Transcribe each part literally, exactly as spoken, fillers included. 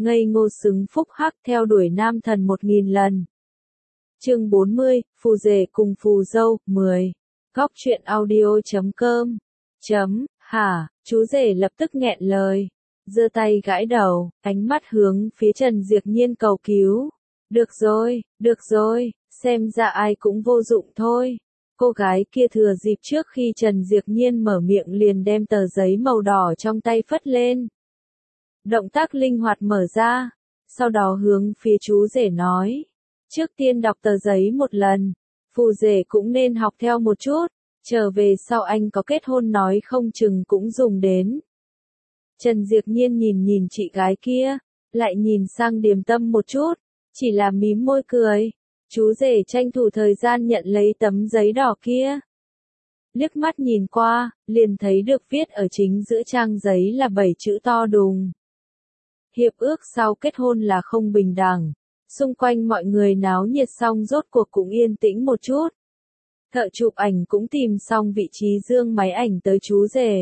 ngây ngô xứng phúc hắc theo đuổi nam thần một nghìn lần. Chương bốn mươi, phù rể cùng phù dâu, mười. Góc truyện audio chấm com. Chấm, hả, chú rể lập tức nghẹn lời. Giơ tay gãi đầu, ánh mắt hướng phía Trần Diệp Nhiên cầu cứu. Được rồi, được rồi, xem ra ai cũng vô dụng thôi. Cô gái kia thừa dịp trước khi Trần Diệp Nhiên mở miệng liền đem tờ giấy màu đỏ trong tay phất lên. Động tác linh hoạt mở ra, sau đó hướng phía chú rể nói. Trước tiên đọc tờ giấy một lần, phù rể cũng nên học theo một chút, trở về sau anh có kết hôn nói không chừng cũng dùng đến. Trần Diệp Nhiên nhìn nhìn chị gái kia, lại nhìn sang Điềm Tâm một chút, chỉ là mím môi cười. Chú rể tranh thủ thời gian nhận lấy tấm giấy đỏ kia. Liếc mắt nhìn qua, liền thấy được viết ở chính giữa trang giấy là bảy chữ to đùng. Hiệp ước sau kết hôn là không bình đẳng. Xung quanh mọi người náo nhiệt xong rốt cuộc cũng yên tĩnh một chút. Thợ chụp ảnh cũng tìm xong vị trí dương máy ảnh tới chú rể.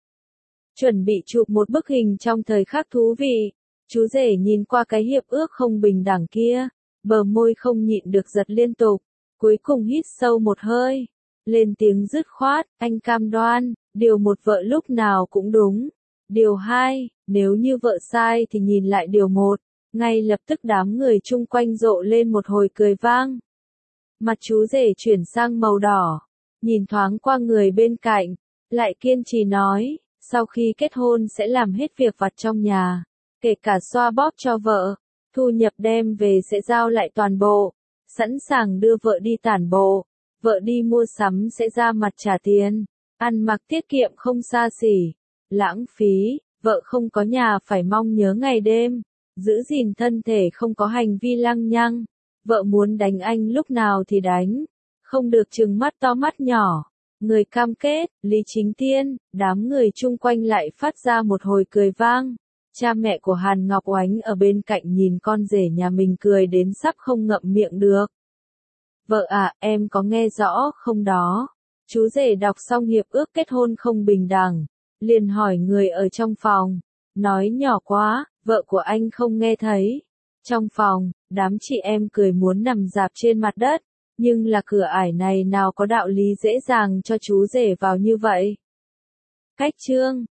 Chuẩn bị chụp một bức hình trong thời khắc thú vị. Chú rể nhìn qua cái hiệp ước không bình đẳng kia, bờ môi không nhịn được giật liên tục, cuối cùng hít sâu một hơi, lên tiếng dứt khoát, anh cam đoan, điều một vợ lúc nào cũng đúng. Điều hai, nếu như vợ sai thì nhìn lại điều một. Ngay lập tức đám người chung quanh rộ lên một hồi cười vang. Mặt chú rể chuyển sang màu đỏ, nhìn thoáng qua người bên cạnh, lại kiên trì nói, sau khi kết hôn sẽ làm hết việc vặt trong nhà, kể cả xoa bóp cho vợ, thu nhập đem về sẽ giao lại toàn bộ, sẵn sàng đưa vợ đi tản bộ, vợ đi mua sắm sẽ ra mặt trả tiền, ăn mặc tiết kiệm không xa xỉ, lãng phí, vợ không có nhà phải mong nhớ ngày đêm. Giữ gìn thân thể không có hành vi lăng nhăng, vợ muốn đánh anh lúc nào thì đánh, không được trừng mắt to mắt nhỏ, người cam kết, Lý Chính Tiên, đám người chung quanh lại phát ra một hồi cười vang, cha mẹ của Hàn Ngọc Oánh ở bên cạnh nhìn con rể nhà mình cười đến sắp không ngậm miệng được. Vợ à, em có nghe rõ không đó? Chú rể đọc xong hiệp ước kết hôn không bình đẳng, liền hỏi người ở trong phòng, nói nhỏ quá. Vợ của anh không nghe thấy. Trong phòng, đám chị em cười muốn nằm rạp trên mặt đất, nhưng là cửa ải này nào có đạo lý dễ dàng cho chú rể vào như vậy. Cách chương